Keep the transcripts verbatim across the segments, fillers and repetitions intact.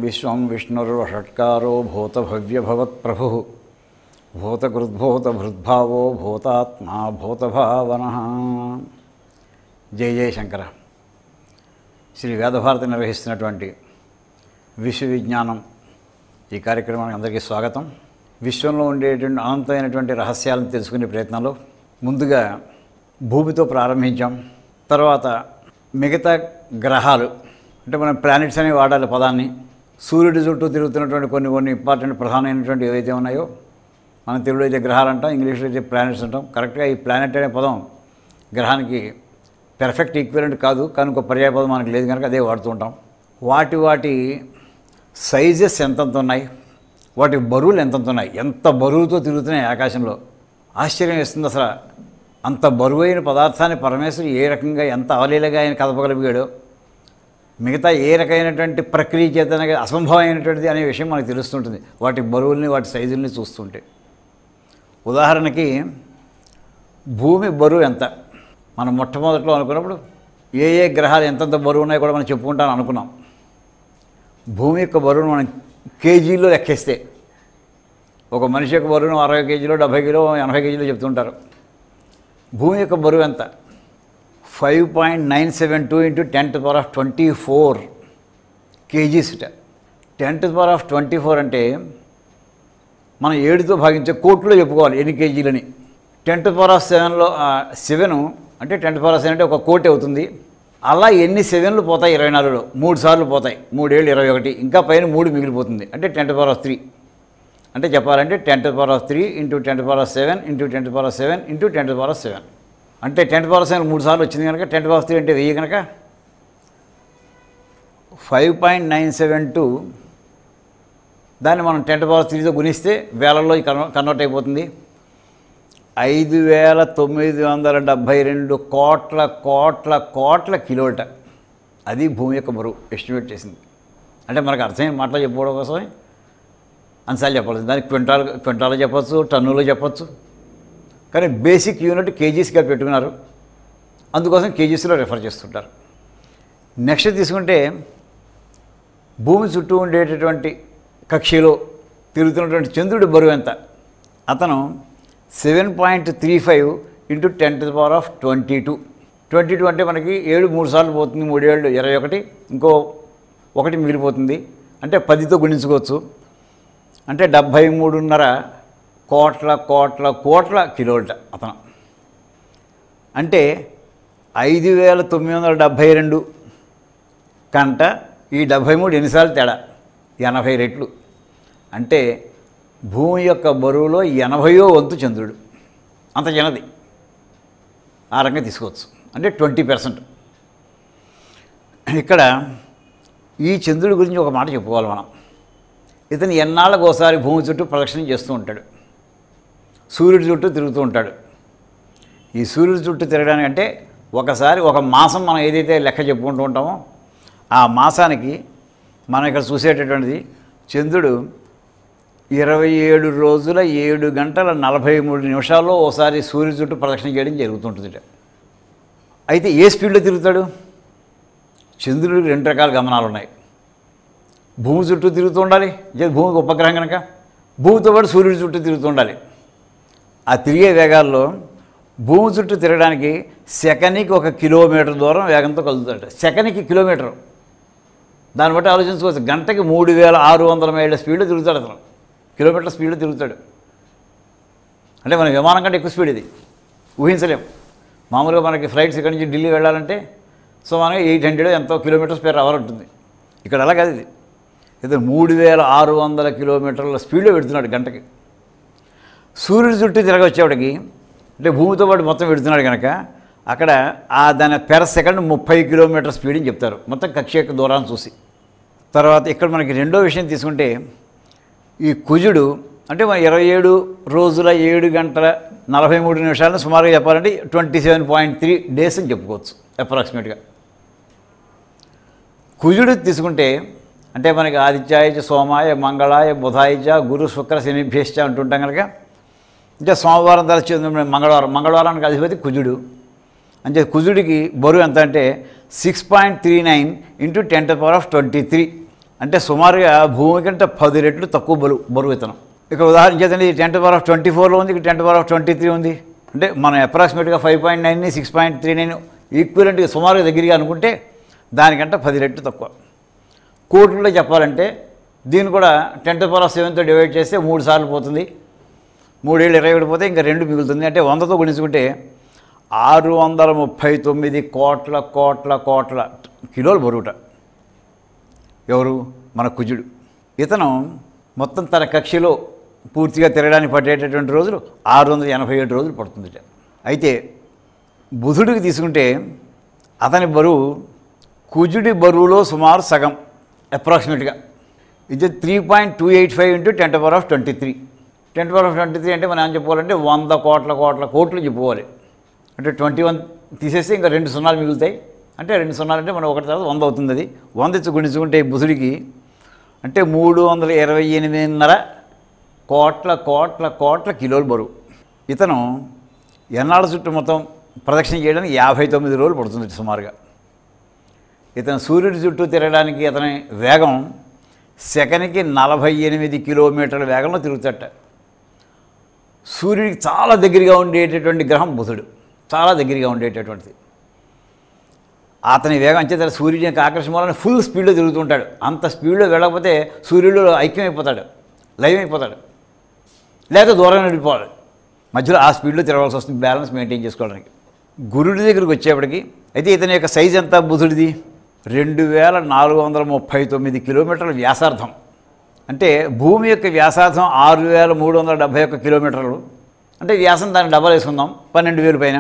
విశ్వం విష్ణుర్వషట్కారో భూతభవ్యభవత్ప్రభుః భూతకృద్భూతభృద్భావో భూతాత్మా భూతభావనః. జై జయ శంకర. శ్రీ వేదభారతి నిర్వహిస్తున్నటువంటి విశ్వవిజ్ఞానం ఈ కార్యక్రమానికి అందరికీ స్వాగతం. విశ్వంలో ఉండేటువంటి అనంతమైనటువంటి రహస్యాలను తెలుసుకునే ప్రయత్నంలో ముందుగా భూమితో ప్రారంభించాం. తర్వాత మిగతా గ్రహాలు అంటే మనం ప్లానెట్స్ అనే వాడాలి పదాన్ని. సూర్యుడి చుట్టూ తిరుగుతున్నటువంటి కొన్ని కొన్ని ఇంపార్టెంట్ ప్రధానమైనటువంటి ఏవైతే ఉన్నాయో మనం తెలుగులో అయితే గ్రహాలు అంటాం, ఇంగ్లీష్లో అయితే ప్లానెట్స్ అంటాం. కరెక్ట్గా ఈ ప్లానెట్ అనే పదం గ్రహానికి పెర్ఫెక్ట్ ఈక్వలెంట్ కాదు, కానీ ఒక పర్యాయ పదం మనకు లేదు కనుక అదే వాడుతూ ఉంటాం. వాటి వాటి సైజెస్ ఎంతంత ఉన్నాయి, వాటి బరువులు ఎంతంత ఉన్నాయి, ఎంత బరువుతో తిరుగుతున్నాయి ఆకాశంలో. ఆశ్చర్యం వేస్తుంది అసలు. అంత బరువైన పదార్థాన్ని పరమేశ్వరుడు ఏ రకంగా ఎంత అవలీలగా ఆయన కదపగలిగాడో, మిగతా ఏ రకమైనటువంటి ప్రక్రియ చేత అసంభవమైనటువంటిది అనే విషయం మనకు తెలుస్తుంటుంది వాటి బరువుల్ని వాటి సైజుల్ని చూస్తుంటే. ఉదాహరణకి భూమి బరువు ఎంత మనం మొట్టమొదట్లో అనుకున్నప్పుడు ఏ ఏ గ్రహాలు ఎంతంత బరువు ఉన్నాయో కూడా మనం చెప్పుకుంటాను అనుకున్నాం. భూమి యొక్క బరువును మనం కేజీల్లో లెక్కేస్తే ఒక మనిషి యొక్క బరువును అరవై కేజీలో డెబ్భై కిలో ఎనభై కేజీలో చెప్తుంటారు. భూమి యొక్క బరువు ఎంత? Five point nine seven two into tenth power of twenty four kgs. Tenth power of twenty four అంటే మనం ఏడుతో భాగించే కోట్లో చెప్పుకోవాలి ఎన్ని కేజీలని. టెన్త్ పవర్ ఆఫ్ సెవెన్లో సెవెన్ అంటే టెన్త్ పవర్ ఆఫ్ సెవెన్ అంటే ఒక కోటి అవుతుంది. అలా ఎన్ని సెవెన్లు పోతాయి ఇరవై నాలుగులో? మూడు సార్లు పోతాయి. మూడేళ్ళు ఇరవై ఒకటి, ఇంకా పైన మూడు మిగిలిపోతుంది అంటే టెన్త్ పవర్ ఆఫ్ త్రీ. అంటే చెప్పాలంటే tenth power of three into tenth power of seven into tenth power of seven into tenth power of seven. అంటే టెన్త్ పవర్ ఆఫ్ సెవెన్ మూడు సార్లు వచ్చింది కనుక టెన్త్ పవర్ ఆఫ్ త్రీ అంటే వెయ్యి కనుక five point nine seven two దాన్ని మనం టెన్త్ పవర్ త్రీతో గుణిస్తే వేలల్లో కన్వర్ట్ అయిపోతుంది. ఐదు వేల తొమ్మిది వందల డెబ్భై రెండు కోట్ల కోట్ల కోట్ల కిలోట. అది భూమి యొక్క బరువు ఎస్టిమేట్ చేసింది. అంటే మనకు అర్థమైన మాటలు చెప్పుకోవడం కోసమే అన్సార్లు చెప్పాల్సింది. దానికి క్వింటాల్ క్వింటాల్లో చెప్పచ్చు, టన్నులో చెప్పచ్చు, కానీ బేసిక్ యూనిట్ కేజీస్గా పెట్టుకున్నారు. అందుకోసం కేజీస్లో రెఫర్ చేస్తుంటారు. నెక్స్ట్ తీసుకుంటే భూమి చుట్టూ ఉండేటటువంటి కక్షలో తిరుగుతున్నటువంటి చంద్రుడి బరువు ఎంత? అతను seven point three five into tenth power of twenty two. Twenty two అంటే మనకి ఏడు మూడు సార్లు పోతుంది, మూడేళ్ళు ఇరవై ఒకటి, ఇంకో ఒకటి మిగిలిపోతుంది అంటే పదితో గుణించుకోవచ్చు. అంటే డెబ్భై మూడున్నర కోట్ల కోట్ల కోట్ల కిలోట అతను. అంటే ఐదు వేల తొమ్మిది వందల డెబ్భై రెండు కంట ఈ డెబ్భై మూడు ఎన్నిసార్లు తేడా? ఎనభై రెట్లు. అంటే భూమి యొక్క బరువులో ఎనభయో వంతు చంద్రుడు. అంత చిన్నది. ఆ రకంగా తీసుకోవచ్చు. అంటే ట్వంటీ పర్సెంట్. ఇక్కడ ఈ చంద్రుడి గురించి ఒక మాట చెప్పుకోవాలి మనం. ఇతను ఎన్నాళ్ళకు ఒకసారి భూమి చుట్టూ ప్రదక్షిణ చేస్తూ ఉంటాడు. సూర్యుడి చుట్టూ తిరుగుతూ ఉంటాడు. ఈ సూర్యుడి చుట్టూ తిరగడానికి అంటే ఒకసారి ఒక మాసం మనం ఏదైతే లెక్క చెప్పుకుంటూ ఉంటామో ఆ మాసానికి మనం ఇక్కడ చూసేటటువంటిది చంద్రుడు ఇరవై ఏడు రోజుల ఏడు గంటల నలభై మూడు నిమిషాల్లో ఓసారి సూర్యుడి చుట్టూ ప్రదక్షిణ చేయడం జరుగుతుంటుంది. అయితే ఏ స్పీడ్లో తిరుగుతాడు? చంద్రుడికి రెండు రకాల గమనాలు ఉన్నాయి. భూమి చుట్టూ తిరుగుతూ ఉండాలి, భూమికి ఉపగ్రహం కనుక. భూమితో పాటు సూర్యుడి చుట్టూ తిరుగుతూ ఉండాలి. ఆ తిరిగే వేగాల్లో భూమి చుట్టూ తిరగడానికి సెకనికి ఒక కిలోమీటర్ దూరం వేగంతో కలుగుతాడు. సెకనికి కిలోమీటరు. దాన్ని బట్టి ఆలోచించుకోవచ్చు. గంటకి మూడు వేల ఆరు వందల మైళ్ళ స్పీడ్లో తిరుగుతాడు అతను. కిలోమీటర్ల స్పీడ్లో తిరుగుతాడు. అంటే మన విమానం కంటే ఎక్కువ స్పీడ్ ఇది. ఊహించలేం. మామూలుగా మనకి ఫ్లైట్స్ ఇక్కడి నుంచి ఢిల్లీ వెళ్ళాలంటే సుమారుగా ఎయిట్ హండ్రెడ్ ఎంతో కిలోమీటర్స్ పర్ అవర్ ఉంటుంది. ఇక్కడ అలా కాదు. ఇది ఇది మూడు వేల ఆరు వందల కిలోమీటర్ల స్పీడ్లో పెడుతున్నాడు గంటకి. సూర్యుడి చుట్టూ తిరగొచ్చేవాడికి అంటే భూమితో పాటు మొత్తం పెడుతున్నాడు కనుక అక్కడ ఆ దాని పెర్ సెకండ్ ముప్పై కిలోమీటర్ స్పీడ్ అని చెప్తారు మొత్తం కక్ష యొక్క దూరాన్ని చూసి. తర్వాత ఇక్కడ మనకి రెండో విషయం తీసుకుంటే ఈ కుజుడు అంటే మన ఇరవై ఏడు రోజుల ఏడు గంటల నలభై మూడు నిమిషాలను సుమారుగా చెప్పాలంటే twenty seven point three days అని చెప్పుకోవచ్చు అప్రాక్సిమేట్గా. కుజుడు తీసుకుంటే అంటే మనకి ఆదిత్యాయ సోమాయ మంగళాయ బుధాయ గురు శుక్ర శనిభ్యశ్చ అంటుంటాం కనుక అంటే సోమవారం తరచు మంగళవారం మంగళవారానికి అధిపతి కుజుడు. అంటే కుజుడికి బరువు ఎంత అంటే six point three nine into ten to power of twenty three అంటే సుమారుగా భూమి కంటే పది రెట్లు తక్కువ బరువు బరువు ఇతనం. ఇక్కడ ఉదాహరణ చేతండి, ఇది ten to power of twenty ఫోర్లో ఉంది, ఇక్కడ ten to power of twenty three ఉంది. అంటే మనం అప్రాక్సిమేట్గా ఫైవ్ పాయింట్ నైన్ని సిక్స్ పాయింట్ త్రీ నైన్ ఈక్వలెంట్గా సుమారుగా దగ్గరగా అనుకుంటే దానికంటే పది రెట్లు తక్కువ. కోట్లలో చెప్పాలంటే దీన్ని కూడా టెన్ టు పవర్ ఆఫ్ సెవెన్తో డివైడ్ చేస్తే మూడు సార్లు పోతుంది. మూడేళ్ళు ఇరవై ఒకటి పోతే ఇంకా రెండు మిగులుతుంది. అంటే వందతో గుణించుకుంటే ఆరు వందల ముప్పై తొమ్మిది కోట్ల కోట్ల కోట్ల కిలోలు బరువుట. ఎవరు? మన కుజుడు. ఇతను మొత్తం తన కక్షలో పూర్తిగా తిరగడానికి పట్టేటటువంటి రోజులు ఆరు వందల ఎనభై ఏడు రోజులు పడుతుందిట. అయితే బుధుడికి తీసుకుంటే అతని బరువు కుజుడి బరువులో సుమారు సగం అప్రాక్సిమేట్గా. ఇది three point two eight five into ten to power of twenty three ten to power of twenty three అంటే మనం ఏం చెప్పుకోవాలంటే వంద కోట్ల కోట్ల కోట్లు చెప్పుకోవాలి. అంటే ట్వంటీ వన్ తీసేస్తే ఇంకా రెండు సున్నాలు మిగులుతాయి. అంటే రెండు సున్నాలు అంటే మనం ఒకటి తర్వాత వంద అవుతుంది. అది వంద ఇచ్చి గుణించుకుంటే బుధుడికి అంటే మూడు వందల ఇరవై ఎనిమిదిన్నర కోట్ల కోట్ల కోట్ల కిలోలు బరువు. ఇతను ఎన్నాళ్ళ చుట్టూ మొత్తం ప్రదక్షిణ చేయడానికి యాభై తొమ్మిది రోజులు పడుతుంది సుమారుగా. ఇతను సూర్యుడి చుట్టూ తిరగడానికి అతని వేగం సెకనికి నలభై ఎనిమిది కిలోమీటర్ల వేగంలో తిరుగుతట. సూర్యుడికి చాలా దగ్గరగా ఉండేటటువంటి గ్రహం బుధుడు, చాలా దగ్గరగా ఉండేటటువంటిది. అతని వేగం అంచేత సూర్యుడి యొక్క ఆకర్షణ వలన ఫుల్ స్పీడ్లో తిరుగుతుంటాడు. అంత స్పీడ్లో వెళ్ళకపోతే సూర్యుడు ఐక్యమైపోతాడు, లైవ్ అయిపోతాడు, లేక దూరం వెళ్ళిపోవాలి. మధ్యలో ఆ స్పీడ్లో తిరగాల్సి వస్తుంది బ్యాలెన్స్ మెయింటైన్ చేసుకోవడానికి. గురుడి దగ్గరికి వచ్చేప్పటికి అయితే ఇతని యొక్క సైజ్ ఎంత బుధుడిది? రెండు వేల నాలుగు వందల ముప్పై తొమ్మిది కిలోమీటర్ల వ్యాసార్థం. అంటే భూమి యొక్క వ్యాసార్థం ఆరు వేల మూడు వందల డెబ్భై ఒక్క కిలోమీటర్లు. అంటే వ్యాసం దాన్ని డబల్ వేసుకుందాం, పన్నెండు వేలు పైన.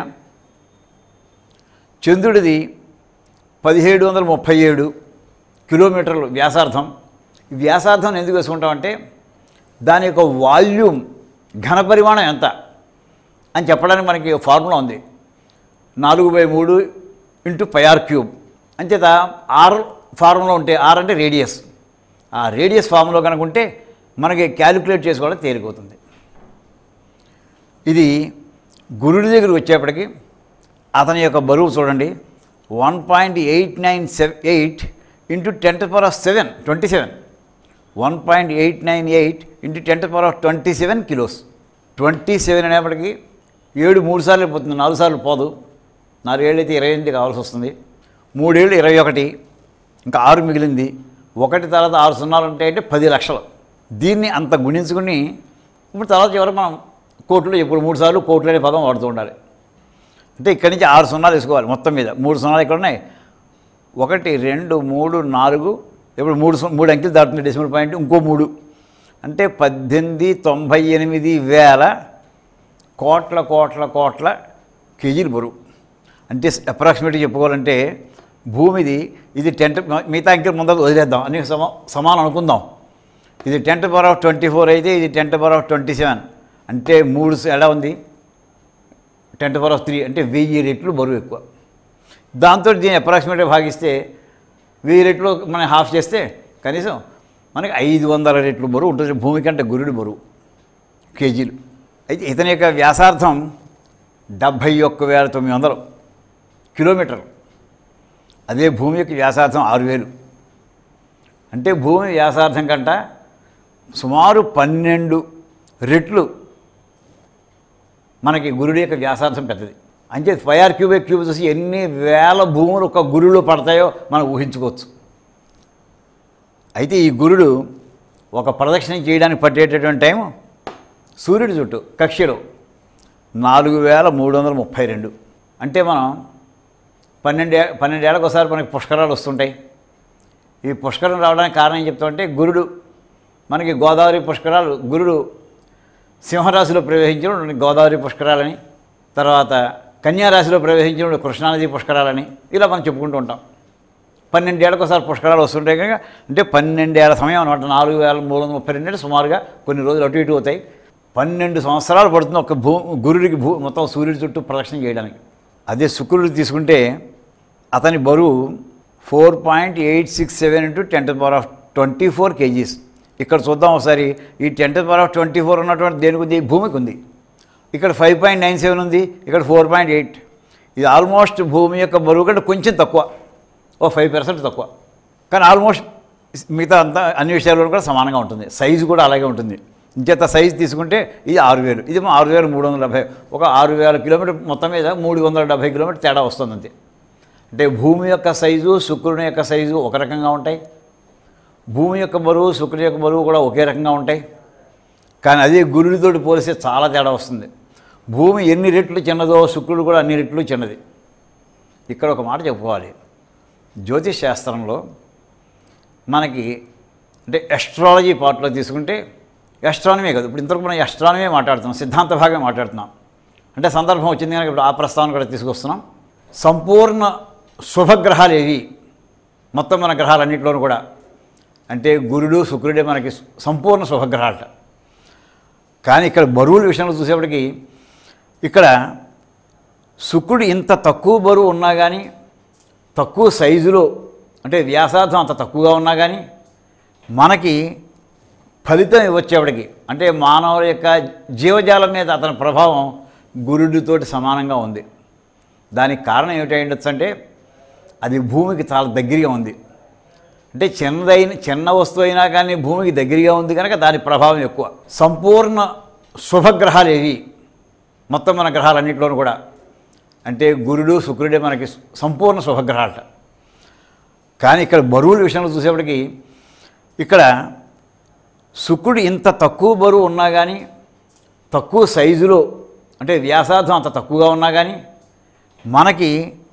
చంద్రుడిది పదిహేడు వందల ముప్పై ఏడు కిలోమీటర్లు వ్యాసార్థం. ఈ వ్యాసార్థం ఎందుకు వేసుకుంటామంటే దాని యొక్క వాల్యూమ్ ఘనపరిమాణం ఎంత అని చెప్పడానికి మనకి ఫార్ములా ఉంది. నాలుగు బై మూడు ఇంటూ పై ఆర్ క్యూబ్. అంచేత ఆర్ ఫార్ములా ఉంటే ఆర్ అంటే రేడియస్. ఆ రేడియస్ ఫార్ములా కనుక ఉంటే మనకి క్యాలిక్యులేట్ చేసుకోవడం తేలికవుతుంది. ఇది గురుడి దగ్గరికి వచ్చేప్పటికి అతని యొక్క బరువు చూడండి, one point eight nine seven eight into ten to power of seven twenty seven one point eight nine eight into ten to power of twenty seven kilos. Twenty seven అనేప్పటికీ ఏడు మూడు సార్లు పోతుంది, నాలుగు సార్లు పోదు. నాలుగేళ్ళు అయితే ఇరవై ఎనిమిది కావాల్సి వస్తుంది. మూడేళ్ళు ఇరవై ఒకటి, ఇంకా ఆరు మిగిలింది. ఒకటి తర్వాత ఆరు సున్నాలు ఉంటాయి అంటే పది లక్షలు. దీన్ని అంత గుణించుకుని ఇప్పుడు తర్వాత చివరికి మనం కోట్లు, ఇప్పుడు మూడు సార్లు కోట్లు అనే పదం వాడుతూ ఉండాలి. అంటే ఇక్కడి నుంచి ఆరు సున్నాలు వేసుకోవాలి మొత్తం మీద. మూడు సున్నాలు ఇక్కడ ఉన్నాయి, ఒకటి రెండు మూడు నాలుగు, ఇప్పుడు మూడు మూడు అంకెలు దాటుతుంది డెసిమల్ పాయింట్, ఇంకో మూడు అంటే పద్దెనిమిది తొంభై ఎనిమిది వేల కోట్ల కోట్ల కోట్ల కేజీలు బరువు. అంటే అప్రాక్సిమేట్గా చెప్పుకోవాలంటే భూమిది ఇది టెన్ మిగతా అంకెలు ముందర వదిలేద్దాం, అన్ని సమా సమానం అనుకుందాం. ఇది ten to power of twenty four అయితే ఇది ten to power of twenty seven అంటే మూడు ఎలా ఉంది, ten to power of three అంటే వెయ్యి రెట్లు బరువు ఎక్కువ. దాంతో దీన్ని అప్రాక్సిమేట్గా భాగిస్తే వెయ్యి రెట్లు మనం హాఫ్ చేస్తే కనీసం మనకి ఐదు వందల రెట్లు బరువు ఉంటుంది భూమి కంటే గురుడి బరువు కేజీలు. అయితే ఇతని యొక్క వ్యాసార్థం డెబ్భై ఒక్క వేల తొమ్మిది వందలు కిలోమీటర్లు. అదే భూమి యొక్క వ్యాసార్థం ఆరు వేలు. అంటే భూమి వ్యాసార్థం కంట సుమారు పన్నెండు రెట్లు మనకి గురుడి యొక్క వ్యాసార్థం పెద్దది. అంటే ఫైవ్ ఆర్ క్యూబ్ క్యూబ్ చూసి ఎన్ని వేల భూములు ఒక గురులో పడతాయో మనం ఊహించుకోవచ్చు. అయితే ఈ గురుడు ఒక ప్రదక్షిణ చేయడానికి పట్టేటటువంటి టైం సూర్యుడి చుట్టూ కక్షలో నాలుగు వేల మూడు వందల ముప్పై రెండు. అంటే మనం పన్నెండే పన్నెండేళ్ళకి ఒకసారి మనకి పుష్కరాలు వస్తుంటాయి. ఈ పుష్కరం రావడానికి కారణం ఏం చెప్తామంటే గురుడు మనకి గోదావరి పుష్కరాలు, గురుడు సింహరాశిలో ప్రవేశించిన గోదావరి పుష్కరాలని, తర్వాత కన్యారాశిలో ప్రవేశించిన కృష్ణానది పుష్కరాలని ఇలా మనం చెప్పుకుంటూ ఉంటాం. పన్నెండేళ్ళకి ఒకసారి పుష్కరాలు వస్తుంటాయి కనుక అంటే పన్నెండేళ్ల సమయం అనమాట. నాలుగు వేల మూడు వందల ముప్పై రెండేళ్ళు సుమారుగా, కొన్ని రోజులు అటు ఇటు అవుతాయి. పన్నెండు సంవత్సరాలు పడుతుంది ఒక భూ గురుడికి భూ మొత్తం సూర్యుడి చుట్టూ ప్రదక్షిణ చేయడానికి. అదే శుక్రుడు తీసుకుంటే అతని బరువు four point eight six seven into ten to power of twenty four kgs. ఇక్కడ చూద్దాం ఒకసారి. ఈ ten to power of twenty four ఉన్నటువంటి దేనికి ఉంది? భూమికి ఉంది. ఇక్కడ ఫైవ్ పాయింట్ నైన్ సెవెన్ ఉంది, ఇక్కడ ఫోర్ పాయింట్ ఎయిట్. ఇది ఆల్మోస్ట్ భూమి యొక్క బరువు కంటే కొంచెం తక్కువ, ఓ ఫైవ్ పర్సెంట్ తక్కువ, కానీ ఆల్మోస్ట్ మిగతా అంతా అన్ని విషయాల్లో కూడా సమానంగా ఉంటుంది. సైజు కూడా అలాగే ఉంటుంది. ఇంచేత సైజు తీసుకుంటే ఇది ఆరు వేలు ఇది ఆరు వేల మూడు వందల డెబ్భై ఒక ఆరు వేల కిలోమీటర్ మొత్తం మీద మూడు వందల డెబ్భై కిలోమీటర్ తేడా వస్తుంది అంతే. అంటే భూమి యొక్క సైజు శుక్రుని యొక్క సైజు ఒక రకంగా ఉంటాయి. భూమి యొక్క బరువు శుక్రుని యొక్క బరువు కూడా ఒకే రకంగా ఉంటాయి. కానీ అదే గురుడితోటి పోలిస్తే చాలా తేడా వస్తుంది. భూమి ఎన్ని రెట్లు చిన్నదో శుక్రుడు కూడా అన్ని రెట్లు చిన్నది. ఇక్కడ ఒక మాట చెప్పుకోవాలి. జ్యోతిష్ శాస్త్రంలో మనకి అంటే ఎస్ట్రాలజీ పార్ట్లో తీసుకుంటే ఎస్ట్రానమీ కాదు, ఇప్పుడు ఇంతవరకు మనం ఎస్ట్రానమీ మాట్లాడుతున్నాం, సిద్ధాంత భాగమే మాట్లాడుతున్నాం. అంటే సందర్భం వచ్చింది కనుక ఇప్పుడు ఆ ప్రస్తావన కూడా తీసుకొస్తున్నాం. సంపూర్ణ శుభగ్రహాలు ఏవి మొత్తం మన గ్రహాలన్నింటిలోనూ కూడా అంటే గురుడు శుక్రుడే మనకి సంపూర్ణ శుభగ్రహాలట. కానీ ఇక్కడ బరువుల విషయంలో చూసేప్పటికి ఇక్కడ శుక్రుడు ఇంత తక్కువ బరువు ఉన్నా కానీ తక్కువ సైజులో అంటే వ్యాసార్థం అంత తక్కువగా ఉన్నా కానీ మనకి ఫలితం వచ్చేప్పటికి అంటే మానవుల యొక్క జీవజాలం మీద అతని ప్రభావం గురుడితోటి సమానంగా ఉంది. దానికి కారణం ఏమిటి ఉండొచ్చు అంటే అది భూమికి చాలా దగ్గరగా ఉంది. అంటే చిన్నదైన చిన్న వస్తువు అయినా కానీ భూమికి దగ్గరగా ఉంది కనుక దాని ప్రభావం ఎక్కువ. సంపూర్ణ శుభగ్రహాలు ఏవి మొత్తం మన గ్రహాలన్నింటిలోనూ కూడా అంటే గురుడు శుక్రుడే మనకి సంపూర్ణ శుభగ్రహాలట. కానీ ఇక్కడ బరువుల విషయంలో చూసేప్పటికి ఇక్కడ శుక్రుడు ఇంత తక్కువ బరువు ఉన్నా కానీ తక్కువ సైజులో అంటే వ్యాసార్థం అంత తక్కువగా ఉన్నా కానీ మనకి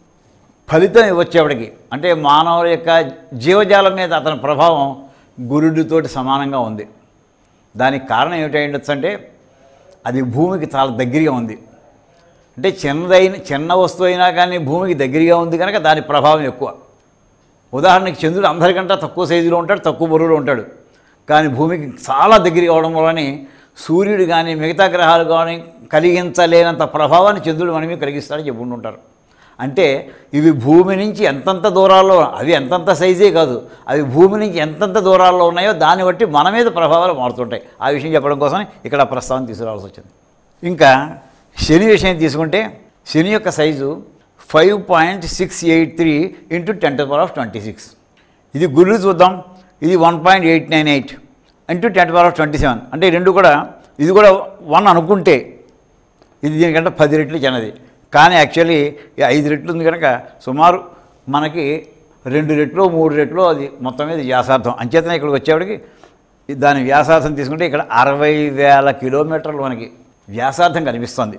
ఫలితం వచ్చేప్పటికి అంటే మానవుల యొక్క జీవజాలం మీద అతని ప్రభావం గురుడితోటి సమానంగా ఉంది. దానికి కారణం ఏమిటి ఉండొచ్చు అంటే అది భూమికి చాలా దగ్గరగా ఉంది. అంటే చిన్నదైన చిన్న వస్తువు అయినా కానీ భూమికి దగ్గరగా ఉంది కనుక దాని ప్రభావం ఎక్కువ. ఉదాహరణకి చంద్రుడు అందరికంటే తక్కువ సైజులో ఉంటాడు, తక్కువ బరువులో ఉంటాడు. కానీ భూమికి చాలా దగ్గరగా అవడం వలని సూర్యుడు కానీ మిగతా గ్రహాలు కానీ కలిగించలేనంత ప్రభావాన్ని చంద్రుడు మనమే కలిగిస్తాడని చెప్పుకుంటుంటారు. అంటే ఇవి భూమి నుంచి ఎంతంత దూరాల్లో అవి ఎంతంత సైజే కాదు అవి భూమి నుంచి ఎంతంత దూరాల్లో ఉన్నాయో దాన్ని బట్టి మన మీద ప్రభావాలు మారుతుంటాయి. ఆ విషయం చెప్పడం కోసం ఇక్కడ ప్రస్తావన తీసుకురావాల్సి వచ్చింది. ఇంకా శని విషయం తీసుకుంటే శని యొక్క size five point six eight three into ten to power of twenty six ఇది గురుడు చూద్దాం. ఇది one point eight nine eight into ten to power of twenty seven అంటే రెండు కూడా ఇది కూడా వన్ అనుకుంటే ఇది దీనికంటే పది రెట్లు చిన్నది. కానీ యాక్చువల్లీ ఐదు రెట్లు ఉంది కనుక సుమారు మనకి రెండు రెట్లు మూడు రెట్లు అది మొత్తం మీద వ్యాసార్థం. అంచేతనే ఇక్కడికి వచ్చేవాడికి దాని వ్యాసార్థం తీసుకుంటే ఇక్కడ అరవై వేల కిలోమీటర్లు మనకి వ్యాసార్థం కనిపిస్తుంది.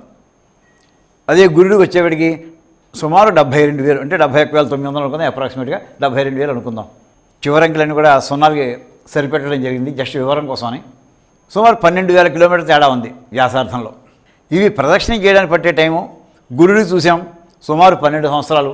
అదే గురుడికి వచ్చేవాడికి సుమారు డెబ్భై రెండు వేలు అంటే డెబ్భై ఒక్క వేల తొమ్మిది వందలు అనుకుందాం. అప్రాక్సిమేట్గా డెబ్భై రెండు వేలు అనుకుందాం. చివరంకిలన్నీ కూడా సున్నాలకి సరిపెట్టడం జరిగింది జస్ట్ వివరం కోసమని. సుమారు పన్నెండు వేల కిలోమీటర్ తేడా ఉంది వ్యాసార్థంలో. ఇవి ప్రదక్షిణ చేయడానికి పట్టే టైము గురుడికి చూసాం సుమారు పన్నెండు సంవత్సరాలు.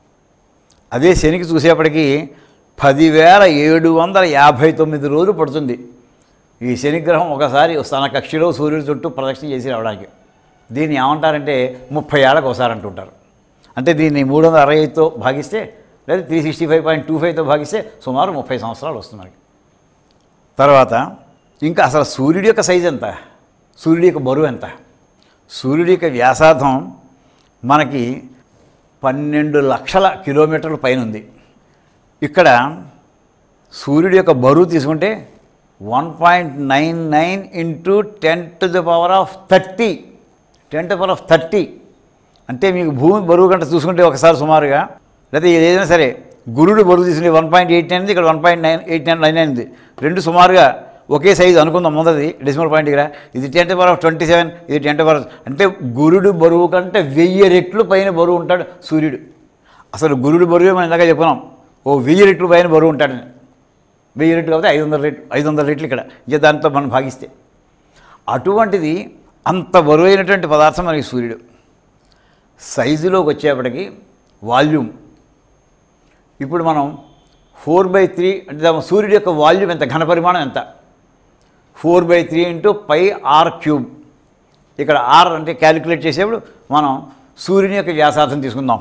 అదే శనికి చూసేప్పటికీ పదివేల ఏడు వందల యాభై తొమ్మిది రోజులు పడుతుంది ఈ శనిగ్రహం ఒకసారి తన కక్షలో సూర్యుడి చుట్టూ ప్రదక్షిణ చేసి రావడానికి. దీన్ని ఏమంటారంటే ముప్పై ఏళ్ళకు ఒకసారి అంటుంటారు. అంటే దీన్ని మూడు వందల అరవై ఐదుతో భాగిస్తే లేదా three sixty five point two ఫైవ్తో భాగిస్తే సుమారు ముప్పై సంవత్సరాలు వస్తుంది. తర్వాత ఇంకా అసలు సూర్యుడి యొక్క సైజు ఎంత, సూర్యుడి యొక్క బరువు ఎంత? సూర్యుడి యొక్క వ్యాసార్థం మనకి పన్నెండు లక్షల కిలోమీటర్ల పైన ఉంది. ఇక్కడ సూర్యుడి యొక్క బరువు తీసుకుంటే one point nine nine into ten to the power of thirty ten to power of thirty అంటే మీకు భూమి బరువు కంటే చూసుకుంటే ఒకసారి సుమారుగా లేదా ఏదైనా సరే గురుడు బరువు తీసుకుంటే వన్ పాయింట్ ఎయిట్ నైన్ ఇక్కడ one point nine eight nine nine అయింది. రెండు సుమారుగా ఒకే సైజు అనుకుందాం. మొదటిది డెసిమల్ పాయింట్ దగ్గర ఇది ten to power of twenty seven ఇది టెన్ టు పవర్ అంటే గురుడు బరువు కంటే వెయ్యి రెట్లు పైన బరువు ఉంటాడు సూర్యుడు. అసలు గురుడు బరువే మనం ఇందాక చెప్పుకున్నాం ఓ వెయ్యి రెట్లు పైన బరువు ఉంటాడని. వెయ్యి రెట్లు కాబట్టి ఐదు వందల రెట్లు ఐదు వందల రెట్లు ఇక్కడ ఇక దాంతో మనం భాగిస్తే అటువంటిది అంత బరువు అయినటువంటి పదార్థం మనకి సూర్యుడు. సైజులోకి వచ్చేప్పటికి వాల్యూమ్ ఇప్పుడు మనం ఫోర్ బై త్రీ అంటే సూర్యుడి యొక్క వాల్యూమ్ ఎంత, ఘనపరిమాణం ఎంత? Four by three into pi are cube. ఇక్కడ ఆర్ అంటే క్యాలిక్యులేట్ చేసేప్పుడు మనం సూర్యుని యొక్క వ్యాసార్థం తీసుకుందాం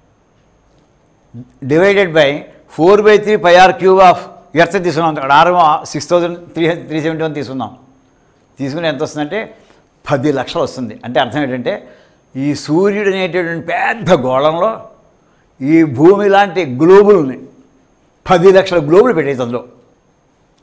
divided by four by three pi are cube of earth తీసుకున్నాం. అక్కడ r six thousand three three seventy one తీసుకుందాం. తీసుకుని ఎంత వస్తుందంటే పది లక్షలు వస్తుంది. అంటే అర్థం ఏంటంటే ఈ సూర్యుడు అనేటటువంటి పెద్ద గోళంలో ఈ భూమి లాంటి గ్లోబుల్ని పది లక్షల గ్లోబులు పెట్టేది అందులో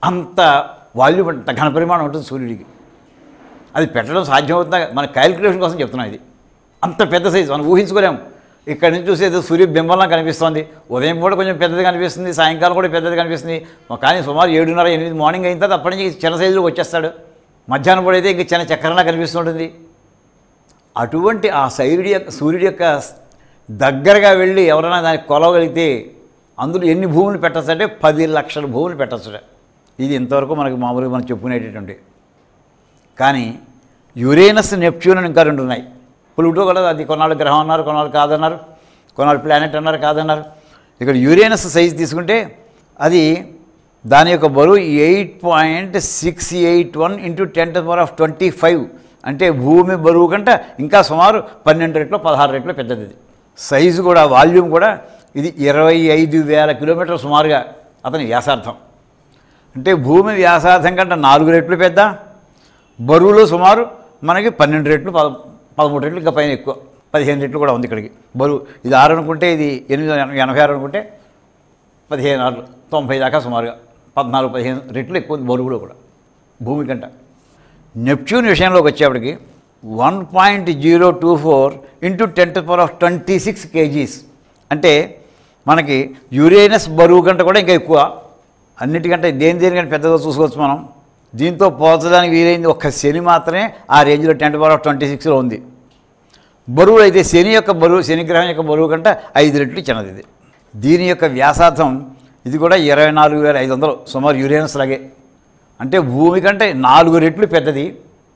అంత వాల్యూమ్, అంత ఘనపరిమాణం ఉంటుంది సూర్యుడికి. అది పెట్టడం సాధ్యమవుతుందా? మన క్యాలిక్యులేషన్ కోసం చెప్తున్నాం. ఇది అంత పెద్ద సైజు మనం ఊహించుకోలేము. ఇక్కడ నుంచి చూసేది సూర్య బింబంలా కనిపిస్తుంది. ఉదయం కూడా కొంచెం పెద్దది కనిపిస్తుంది, సాయంకాలం కూడా పెద్దది కనిపిస్తుంది. కానీ సుమారు ఏడున్నర ఎనిమిది మార్నింగ్ అయిన తర్వాత అప్పటి నుంచి చిన్న సైజులోకి వచ్చేస్తాడు. మధ్యాహ్నం కూడా అయితే ఇంక చిన్న చక్రంలా కనిపిస్తుంటుంది. అటువంటి ఆ సూర్యుడి యొక్క సూర్యుడి యొక్క దగ్గరగా వెళ్ళి ఎవరైనా దానికి కొలవగలిగితే అందులో ఎన్ని భూములు పెట్టచ్చు అంటే పది లక్షల భూములు పెట్టచ్చు. ఇది ఇంతవరకు మనకు మామూలుగా మనం చెప్పుకునేటటువంటి. కానీ యురేనస్, నెప్ట్యూన్ అని ఇంకా రెండు ఉన్నాయి. ప్లూటో కూడా అది కొన్నాళ్ళు గ్రహం అన్నారు, కొన్నాళ్ళు కాదన్నారు, కొన్నాళ్ళు ప్లానెట్ అన్నారు, కాదన్నారు. ఇక్కడ యురేనస్ సైజు తీసుకుంటే అది దాని యొక్క బరువు eight point six eight one into ten to the power of twenty five అంటే భూమి బరువు కంటే ఇంకా సుమారు పన్నెండు రెట్లు పదహారు రెట్లు పెద్దది. ఇది సైజు కూడా, వాల్యూమ్ కూడా ఇది ఇరవై ఐదు వేల కిలోమీటర్లు సుమారుగా అతని వ్యాసార్థం. అంటే భూమి వ్యాసార్థం కంటే నాలుగు రెట్లు పెద్ద, బరువులో సుమారు మనకి పన్నెండు రెట్లు పద పదమూడు రెట్లు ఇంకా పైన ఎక్కువ, పదిహేను రెట్లు కూడా ఉంది ఇక్కడికి బరువు. ఇది ఆరు అనుకుంటే ఇది ఎనిమిది ఎనభై ఆరు అనుకుంటే పదిహేను ఆరు తొంభై దాకా సుమారుగా పద్నాలుగు పదిహేను రెట్లు ఎక్కువ ఉంది బరువులో కూడా భూమి కంట. నెప్ట్యూన్ విషయంలోకి వచ్చేప్పటికి one point zero two four into ten to power of twenty six kgs అంటే మనకి యురేనస్ బరువు కంటే కూడా ఇంకా ఎక్కువ. అన్నిటికంటే దేని దేనికంటే పెద్దగా చూసుకోవచ్చు మనం. దీంతో పోల్చడానికి వీలైంది ఒక్క శని మాత్రమే ఆ రేంజ్లో ten to power of twenty సిక్స్లో ఉంది. బరువు అయితే శని యొక్క బరువు, శనిగ్రహం యొక్క బరువు కంటే ఐదు రెట్లు చిన్నది ఇది. దీని యొక్క వ్యాసార్థం ఇది కూడా ఇరవై నాలుగు వేల ఐదు వందలు సుమారు యురేనస్ లాగే. అంటే భూమి కంటే నాలుగు రెట్లు పెద్దది.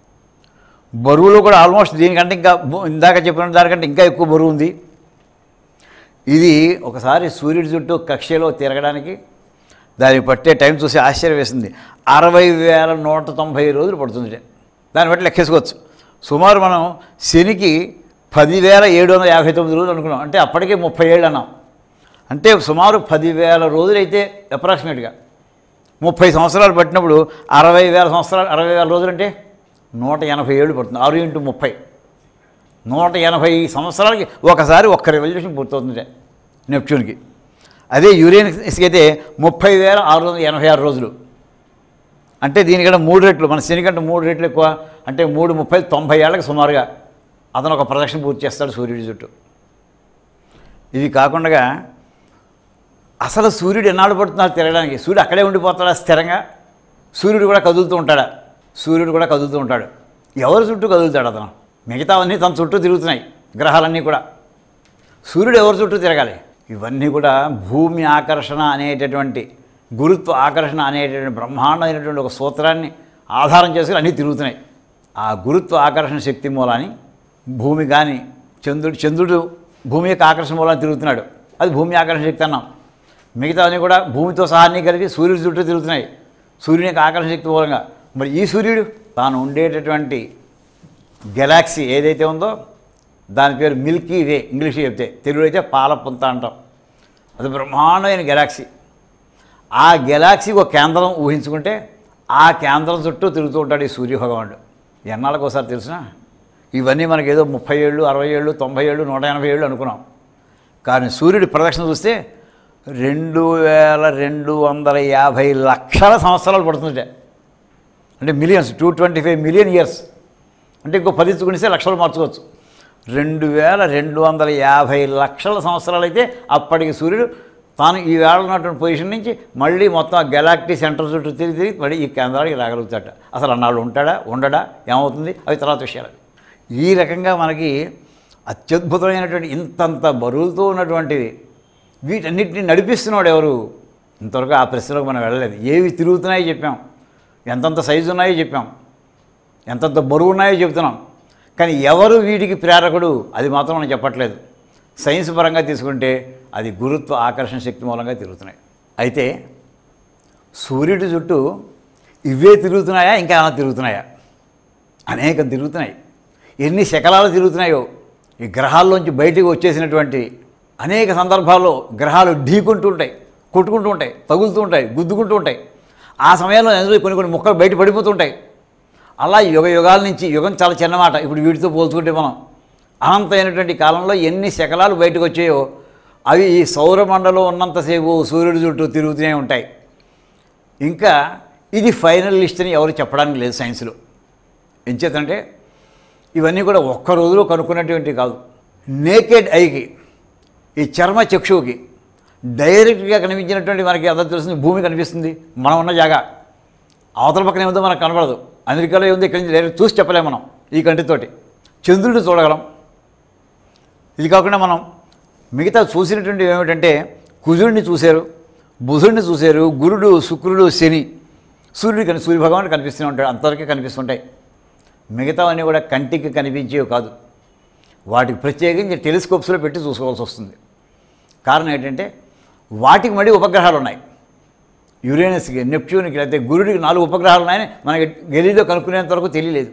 బరువులో కూడా ఆల్మోస్ట్ దీనికంటే ఇంకా ఇందాక చెప్పిన దానికంటే ఇంకా ఎక్కువ బరువు ఉంది. ఇది ఒకసారి సూర్యుడి చుట్టూ కక్షలో తిరగడానికి దానికి పట్టే టైం చూసి ఆశ్చర్యం వేసింది. అరవై వేల నూట తొంభై రోజులు పడుతుంది. దాన్ని బట్టి లెక్కేసుకోవచ్చు. సుమారు మనం శనికి పదివేల ఏడు వందల యాభై తొమ్మిది రోజులు అనుకున్నాం. అంటే అప్పటికే ముప్పై ఏళ్ళు అన్నాం. అంటే సుమారు పదివేల రోజులు అయితే అప్రాక్సిమేట్గా ముప్పై సంవత్సరాలు పట్టినప్పుడు అరవై వేల సంవత్సరాలు అరవై వేల రోజులు అంటే నూట ఎనభై ఏళ్ళు పడుతుంది. ఆరు ఇంటూ ముప్పై నూట ఎనభై సంవత్సరాలకి ఒకసారి ఒక్క రెవల్యూషన్ పూర్తవుతుంది నెప్ట్యూన్కి. అదే యురేనస్కి అయితే ముప్పై వేల ఆరు వందల ఎనభై ఆరు రోజులు. అంటే దీనికంటే మూడు రెట్లు, మన శనికంటే మూడు రెట్లు ఎక్కువ. అంటే మూడు ముప్పై తొంభై ఏళ్ళకి సుమారుగా అతను ఒక ప్రదక్షిణ పూర్తి చేస్తాడు సూర్యుడి చుట్టూ. ఇది కాకుండా అసలు సూర్యుడు ఎన్నాళ్ళు పడుతున్నాడు తిరగడానికి? సూర్యుడు అక్కడే ఉండిపోతాడా స్థిరంగా? సూర్యుడు కూడా కదులుతూ ఉంటాడా? సూర్యుడు కూడా కదులుతూ ఉంటాడు. ఎవరి చుట్టూ కదులుతాడు అతను? మిగతావన్నీ తన చుట్టూ తిరుగుతున్నాయి గ్రహాలన్నీ కూడా. సూర్యుడు ఎవరి చుట్టూ తిరగాలి? ఇవన్నీ కూడా భూమి ఆకర్షణ అనేటటువంటి, గురుత్వ ఆకర్షణ అనేటటువంటి బ్రహ్మాండమైనటువంటి ఒక సూత్రాన్ని ఆధారం చేసుకుని అన్నీ తిరుగుతున్నాయి. ఆ గురుత్వ ఆకర్షణ శక్తి మూలాన్ని భూమి కానీ చంద్రుడు చంద్రుడు భూమి యొక్క ఆకర్షణ మూలాన్ని తిరుగుతున్నాడు. అది భూమి ఆకర్షణ శక్తి అన్నాం. మిగతావన్నీ కూడా భూమితో సహా అన్నీ కలిపి సూర్యుడి చుట్టూ తిరుగుతున్నాయి సూర్యుని యొక్క ఆకర్షణ శక్తి మూలంగా. మరి ఈ సూర్యుడు తాను ఉండేటటువంటి గెలాక్సీ ఏదైతే ఉందో దాని పేరు మిల్కీ వే, ఇంగ్లీష్లో చెప్తే, తెలుగులో అయితే పాలపుంత అంటాం. అది బ్రహ్మాండమైన గెలాక్సీ. ఆ గెలాక్సీకి ఒక కేంద్రం ఊహించుకుంటే ఆ కేంద్రం చుట్టూ తిరుగుతూ ఉంటాడు ఈ సూర్యభగవానుడు. ఎన్నాళ్ళకు ఒకసారి తెలిసినా ఇవన్నీ మనకి ఏదో ముప్పై ఏళ్ళు అరవై ఏళ్ళు తొంభై ఏళ్ళు నూట ఎనభై ఏళ్ళు అనుకున్నాం. కానీ సూర్యుడి ప్రదక్షిణ చూస్తే రెండు వేల రెండు వందల యాభై లక్షల సంవత్సరాలు పడుతుంది. అంటే millions, two twenty five million years. అంటే ఇంకో పది గుణిస్తే లక్షలు మార్చుకోవచ్చు. రెండు వేల రెండు వందల యాభై లక్షల సంవత్సరాలు అయితే అప్పటికి సూర్యుడు తాను ఈ వేళ ఉన్నటువంటి పొజిషన్ నుంచి మళ్ళీ మొత్తం గెలాక్టీ సెంటర్ చుట్టూ తిరిగి తిరిగి మళ్ళీ ఈ కేంద్రానికి రాగలుగుతాడట. అసలు అన్నాళ్ళు ఉంటాడా ఉండడా ఏమవుతుంది అవి తర్వాత విషయాలు. ఈ రకంగా మనకి అత్యద్భుతమైనటువంటి ఇంతంత బరువులతో ఉన్నటువంటివి వీటన్నిటిని నడిపిస్తున్నాడు ఎవరు? ఇంతవరకు ఆ ప్రశ్నలకు మనం వెళ్ళలేదు. ఏవి తిరుగుతున్నాయో చెప్పాం, ఎంతంత సైజు ఉన్నాయో చెప్పాం, ఎంతంత బరువు ఉన్నాయో చెప్తున్నాం. కానీ ఎవరు వీటికి ప్రేరకుడు అది మాత్రం మనం చెప్పట్లేదు. సైన్స్ పరంగా తీసుకుంటే అది గురుత్వ ఆకర్షణ శక్తి మూలంగా తిరుగుతున్నాయి. అయితే సూర్యుడి చుట్టూ ఇవే తిరుగుతున్నాయా ఇంకా ఏమైనా తిరుగుతున్నాయా? అనేకం తిరుగుతున్నాయి. ఎన్ని శకలాలు తిరుగుతున్నాయో. ఈ గ్రహాల్లోంచి బయటికి వచ్చేసినటువంటి అనేక సందర్భాల్లో గ్రహాలు ఢీకుంటూ ఉంటాయి, కొట్టుకుంటూ ఉంటాయి, తగులుతూ ఉంటాయి, గుద్దుకుంటూ ఉంటాయి. ఆ సమయంలో అందులో కొన్ని కొన్ని ముక్కలు బయట పడిపోతుంటాయి. అలా యుగ యుగాల నుంచి, యుగం చాలా చిన్నమాట ఇప్పుడు వీటితో పోల్చుకుంటే మనం, అనంతమైనటువంటి కాలంలో ఎన్ని శకలాలు బయటకు వచ్చాయో అవి ఈ సౌరమండలం ఉన్నంతసేపు సూర్యుడి చుట్టూ తిరుగుతూనే ఉంటాయి. ఇంకా ఇది ఫైనల్ లిస్ట్ అని ఎవరు చెప్పడానికి లేదు సైన్స్లో. ఎంచేతంటే ఇవన్నీ కూడా ఒక్క రోజులో కనుక్కున్నటువంటివి కాదు. నేకెడ్ ఐకి, ఈ చర్మ చక్షువుకి డైరెక్ట్గా కనిపించినటువంటి మనకి అందరూ తెలుస్తుంది, భూమి కనిపిస్తుంది, మనం ఉన్న జాగా. అవతల పక్కన ఏముందో మనకు కనబడదు. అమెరికాలో ఏముందో ఇక్కడి నుంచి డైరెక్ట్ చూసి చెప్పలేము మనం ఈ కంటితోటి. చంద్రుడిని చూడగలం. ఇది కాకుండా మనం మిగతా చూసినటువంటి ఏమిటంటే కుజుడిని చూశారు, బుధుడిని చూశారు, గురుడు, శుక్రుడు, శని, సూర్యుడు కని సూర్యభగవానుడు కనిపిస్తూనే ఉంటాడు, అంతవరకే కనిపిస్తుంటాయి. మిగతావన్నీ కూడా కంటికి కనిపించేవి కాదు. వాటికి ప్రత్యేకించి టెలిస్కోప్స్లో పెట్టి చూసుకోవాల్సి వస్తుంది. కారణం ఏంటంటే వాటికి మళ్ళీ ఉపగ్రహాలు ఉన్నాయి. యురేనస్కి, నెప్ట్యూన్కి, లేకపోతే గురుడికి నాలుగు ఉపగ్రహాలు ఉన్నాయని మనకి గెలీలో కనుక్కునేంత వరకు తెలియలేదు.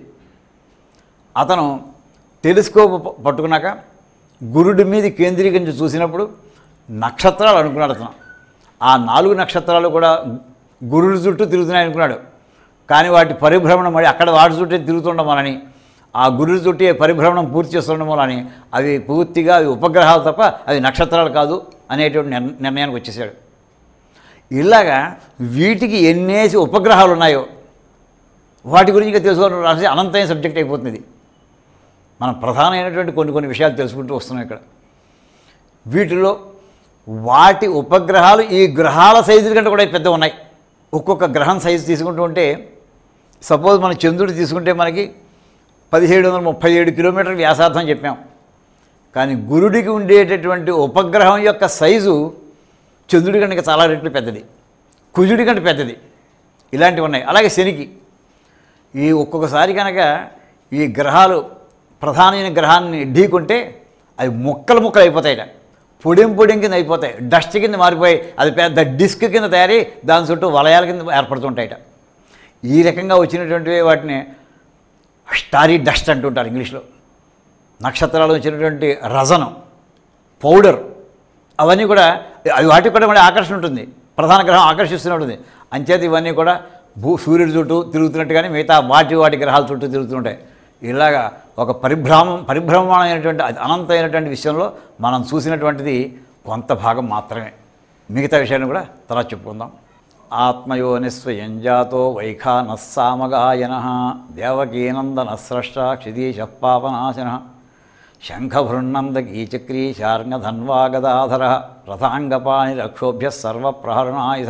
అతను టెలిస్కోప్ పట్టుకున్నాక గురుడి మీద కేంద్రీకరించి చూసినప్పుడు నక్షత్రాలు అనుకున్నాడు అతను. ఆ నాలుగు నక్షత్రాలు కూడా గురుడి చుట్టూ తిరుగుతున్నాయి అనుకున్నాడు. కానీ వాటి పరిభ్రమణం మరి అక్కడ వాటి చుట్టూ తిరుగుతుండడం వలని, ఆ గురుడి చుట్టూ పరిభ్రమణం పూర్తి చేస్తుండడం వలని అవి పూర్తిగా అవి ఉపగ్రహాలు తప్ప అవి నక్షత్రాలు కాదు అనేటువంటి నిర్ణయానికి వచ్చేసాడు. ఇలాగా వీటికి ఎన్నేసి ఉపగ్రహాలు ఉన్నాయో వాటి గురించి ఇంకా తెలుసుకోవడం రాసి అనంతమైన సబ్జెక్ట్ అయిపోతుంది. మనం ప్రధానమైనటువంటి కొన్ని కొన్ని విషయాలు తెలుసుకుంటూ వస్తున్నాం ఇక్కడ. వీటిలో వాటి ఉపగ్రహాలు ఈ గ్రహాల సైజుల కంటే కూడా పెద్ద ఉన్నాయి. ఒక్కొక్క గ్రహం సైజు తీసుకుంటూ ఉంటే సపోజ్ మన చంద్రుడు తీసుకుంటే మనకి పదిహేడు వందల ముప్పై ఏడు కిలోమీటర్ల వ్యాసార్థం చెప్పాం. కానీ గురుడికి ఉండేటటువంటి ఉపగ్రహం యొక్క సైజు చంద్రుడి కంటే చాలా రెట్లు పెద్దది, కుజుడి కంటే పెద్దది. ఇలాంటివి ఉన్నాయి. అలాగే శనికి ఈ ఒక్కొక్కసారి కనుక ఈ గ్రహాలు ప్రధానమైన గ్రహాన్ని ఢీకుంటే అవి ముక్కలు ముక్కలు అయిపోతాయట, పొడిం పొడిం కింద అయిపోతాయి, డస్ట్ కింద మారిపోయి అది పెద్ద డిస్క్ కింద తయారీ దాని చుట్టూ వలయాల కింద ఏర్పడుతుంటాయట. ఈ రకంగా వచ్చినటువంటివి వాటిని స్టారీ డస్ట్ అంటుంటారు ఇంగ్లీష్లో. నక్షత్రాలు వచ్చినటువంటి రజనం, పౌడర్, అవన్నీ కూడా అవి వాటికి కూడా మళ్ళీ ఆకర్షణ ఉంటుంది, ప్రధాన గ్రహం ఆకర్షిస్తూనే ఉంటుంది. అంచేత ఇవన్నీ కూడా భూ సూర్యుడి చుట్టూ తిరుగుతున్నట్టుగానే మిగతా వాటి వాటి గ్రహాల చుట్టూ తిరుగుతుంటాయి. ఇలాగా ఒక పరిభ్రమం పరిభ్రమణమైనటువంటి అనంతమైనటువంటి విషయంలో మనం చూసినటువంటిది కొంత భాగం మాత్రమే. మిగతా విషయాన్ని కూడా తర్వాత చెప్పుకుందాం. ఆత్మయోని స్వయం జాతో వైఖానస్సామగాయన దేవకీనందన స్రష్ట క్షితీశ పాపనాశన శంఖభృన్నందకీచక్రీ శార్ంగధన్వాగదాధర రథాంగపాణిరక్షోభ్య సర్వప్రహరణాయుధ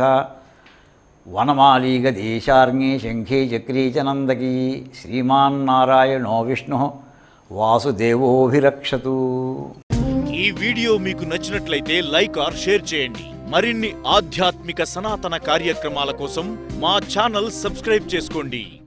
వనమాలీగదీశార్ంగీ శంఖీ చక్రీ చ నందకీ శ్రీమాన్నారాయణో విష్ణు వాసుదేవోభిరక్షతు. ఈ వీడియో మీకు నచ్చినట్లయితే లైక్ ఆర్ షేర్ చేయండి. మరిన్ని ఆధ్యాత్మిక సనాతన కార్యక్రమాల కోసం మా ఛానల్ సబ్స్క్రైబ్ చేసుకోండి.